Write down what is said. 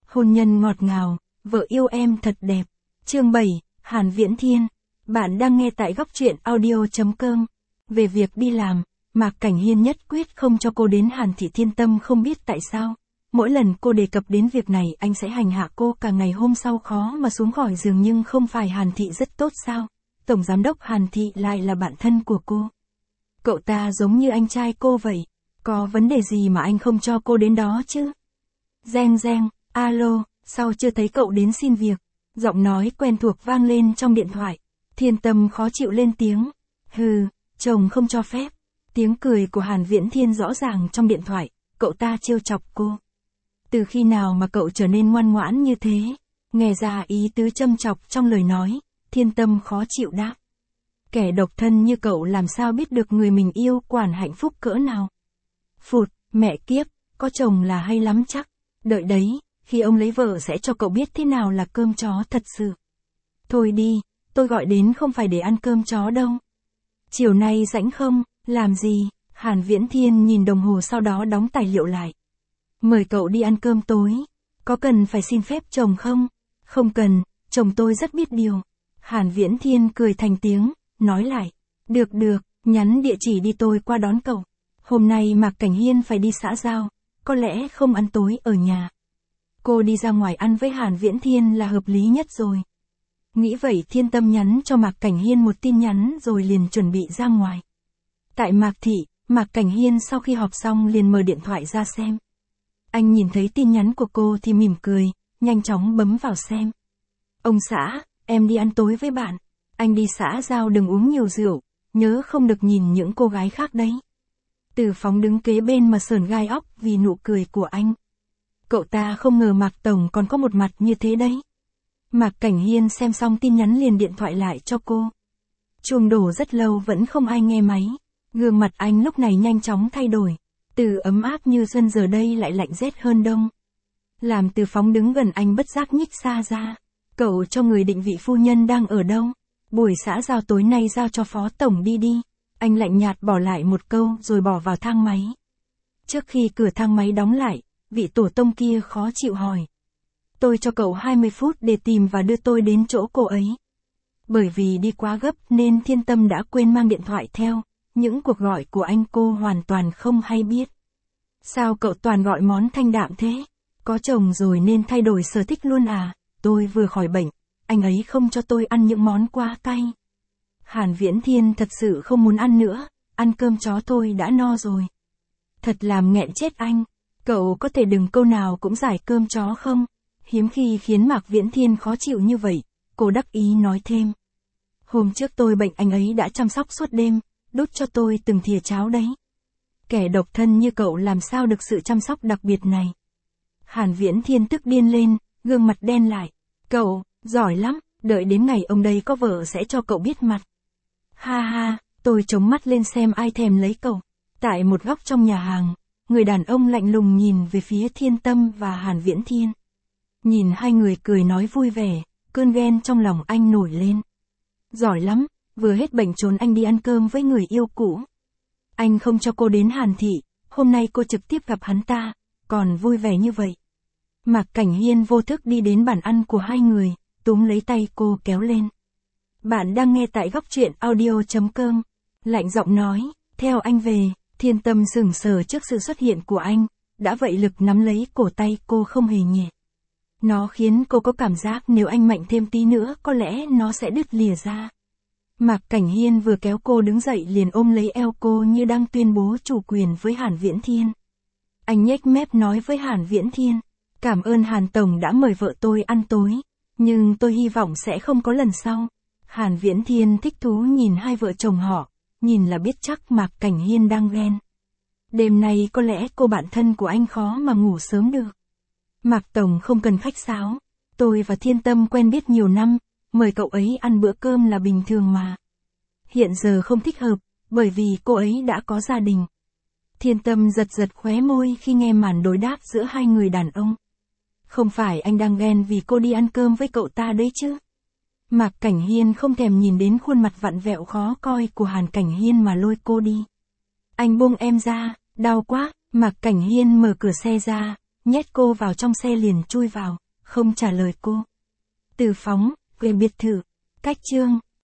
Hôn nhân ngọt ngào, vợ yêu em thật đẹp. Chương 7, Hàn Viễn Thiên. Bạn đang nghe tại góc truyện audio.com. Về việc đi làm, Mạc Cảnh Hiên nhất quyết không cho cô đến Hàn Thị Thiên Tâm, không biết tại sao. Mỗi lần cô đề cập đến việc này anh sẽ hành hạ cô cả ngày, hôm sau khó mà xuống khỏi giường. Nhưng không phải Hàn Thị rất tốt sao? Tổng giám đốc Hàn Thị lại là bạn thân của cô. Cậu ta giống như anh trai cô vậy. Có vấn đề gì mà anh không cho cô đến đó chứ? Reng reng, alo, sao chưa thấy cậu đến xin việc? Giọng nói quen thuộc vang lên trong điện thoại. Thiên Tâm khó chịu lên tiếng. Hừ, chồng không cho phép. Tiếng cười của Hàn Viễn Thiên rõ ràng trong điện thoại. Cậu ta trêu chọc cô. Từ khi nào mà cậu trở nên ngoan ngoãn như thế? Nghe ra ý tứ châm chọc trong lời nói. Thiên Tâm khó chịu đáp. Kẻ độc thân như cậu làm sao biết được người mình yêu quản hạnh phúc cỡ nào? Phụt, mẹ kiếp, có chồng là hay lắm chắc. Đợi đấy, khi ông lấy vợ sẽ cho cậu biết thế nào là cơm chó thật sự. Thôi đi, tôi gọi đến không phải để ăn cơm chó đâu. Chiều nay rảnh không? Làm gì? Hàn Viễn Thiên nhìn đồng hồ sau đó đóng tài liệu lại. Mời cậu đi ăn cơm tối. Có cần phải xin phép chồng không? Không cần, chồng tôi rất biết điều. Hàn Viễn Thiên cười thành tiếng, nói lại. Được được, nhắn địa chỉ đi tôi qua đón cậu. Hôm nay Mạc Cảnh Hiên phải đi xã giao, có lẽ không ăn tối ở nhà. Cô đi ra ngoài ăn với Hàn Viễn Thiên là hợp lý nhất rồi. Nghĩ vậy Thiên Tâm nhắn cho Mạc Cảnh Hiên một tin nhắn rồi liền chuẩn bị ra ngoài. Tại Mạc Thị, Mạc Cảnh Hiên sau khi họp xong liền mở điện thoại ra xem. Anh nhìn thấy tin nhắn của cô thì mỉm cười, nhanh chóng bấm vào xem. Ông xã, em đi ăn tối với bạn. Anh đi xã giao đừng uống nhiều rượu, nhớ không được nhìn những cô gái khác đấy. Từ Phóng đứng kế bên mà sởn gai óc vì nụ cười của anh. Cậu ta không ngờ Mạc Tổng còn có một mặt như thế đấy. Mạc Cảnh Hiên xem xong tin nhắn liền điện thoại lại cho cô. Chuông đổ rất lâu vẫn không ai nghe máy. Gương mặt anh lúc này nhanh chóng thay đổi. Từ ấm áp như xuân giờ đây lại lạnh rét hơn đông. Làm Từ Phóng đứng gần anh bất giác nhích xa ra. Cậu cho người định vị phu nhân đang ở đâu? Buổi xã giao tối nay giao cho Phó Tổng đi đi. Anh lạnh nhạt bỏ lại một câu rồi bỏ vào thang máy. Trước khi cửa thang máy đóng lại, vị tổ tông kia khó chịu hỏi. Tôi cho cậu 20 phút để tìm và đưa tôi đến chỗ cô ấy. Bởi vì đi quá gấp nên Thiên Tâm đã quên mang điện thoại theo, những cuộc gọi của anh cô hoàn toàn không hay biết. Sao cậu toàn gọi món thanh đạm thế? Có chồng rồi nên thay đổi sở thích luôn à? Tôi vừa khỏi bệnh, anh ấy không cho tôi ăn những món quá cay. Hàn Viễn Thiên thật sự không muốn ăn nữa, ăn cơm chó tôi đã no rồi. Thật làm nghẹn chết anh, cậu có thể đừng câu nào cũng giải cơm chó không? Hiếm khi khiến Mạc Viễn Thiên khó chịu như vậy, cô đắc ý nói thêm. Hôm trước tôi bệnh anh ấy đã chăm sóc suốt đêm, đút cho tôi từng thìa cháo đấy. Kẻ độc thân như cậu làm sao được sự chăm sóc đặc biệt này? Hàn Viễn Thiên tức điên lên, gương mặt đen lại. Cậu, giỏi lắm, đợi đến ngày ông đây có vợ sẽ cho cậu biết mặt. Ha ha, tôi chống mắt lên xem ai thèm lấy cậu. Tại một góc trong nhà hàng, người đàn ông lạnh lùng nhìn về phía Thiên Tâm và Hàn Viễn Thiên. Nhìn hai người cười nói vui vẻ, cơn ghen trong lòng anh nổi lên. Giỏi lắm, vừa hết bệnh trốn anh đi ăn cơm với người yêu cũ. Anh không cho cô đến Hàn Thị, hôm nay cô trực tiếp gặp hắn ta, còn vui vẻ như vậy. Mạc Cảnh Hiên vô thức đi đến bàn ăn của hai người, túm lấy tay cô kéo lên. Bạn đang nghe tại góc truyện audio.com. Lạnh giọng nói, theo anh về. Thiên Tâm sững sờ trước sự xuất hiện của anh, đã vậy lực nắm lấy cổ tay cô không hề nhẹ. Nó khiến cô có cảm giác nếu anh mạnh thêm tí nữa có lẽ nó sẽ đứt lìa ra. Mạc Cảnh Hiên vừa kéo cô đứng dậy liền ôm lấy eo cô như đang tuyên bố chủ quyền với Hàn Viễn Thiên. Anh nhếch mép nói với Hàn Viễn Thiên, cảm ơn Hàn Tổng đã mời vợ tôi ăn tối, nhưng tôi hy vọng sẽ không có lần sau. Hàn Viễn Thiên thích thú nhìn hai vợ chồng họ, nhìn là biết chắc Mạc Cảnh Hiên đang ghen. Đêm nay có lẽ cô bạn thân của anh khó mà ngủ sớm được. Mạc Tổng không cần khách sáo, tôi và Thiên Tâm quen biết nhiều năm, mời cậu ấy ăn bữa cơm là bình thường mà. Hiện giờ không thích hợp, bởi vì cô ấy đã có gia đình. Thiên Tâm giật giật khóe môi khi nghe màn đối đáp giữa hai người đàn ông. Không phải anh đang ghen vì cô đi ăn cơm với cậu ta đấy chứ? Mạc Cảnh Hiên không thèm nhìn đến khuôn mặt vặn vẹo khó coi của Hàn Cảnh Hiên mà lôi cô đi. Anh buông em ra, đau quá. Mạc Cảnh Hiên mở cửa xe ra, nhét cô vào trong xe liền chui vào, không trả lời cô. Từ phóng, về biệt thự. Cách chương